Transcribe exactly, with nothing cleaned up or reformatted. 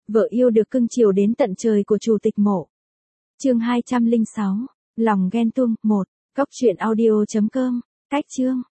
Vợ yêu được cưng chiều đến tận trời của chủ tịch mộ. Chương hai trăm lẻ sáu, lòng ghen tuông, một. Cóc truyện audio chấm com. Cách chương.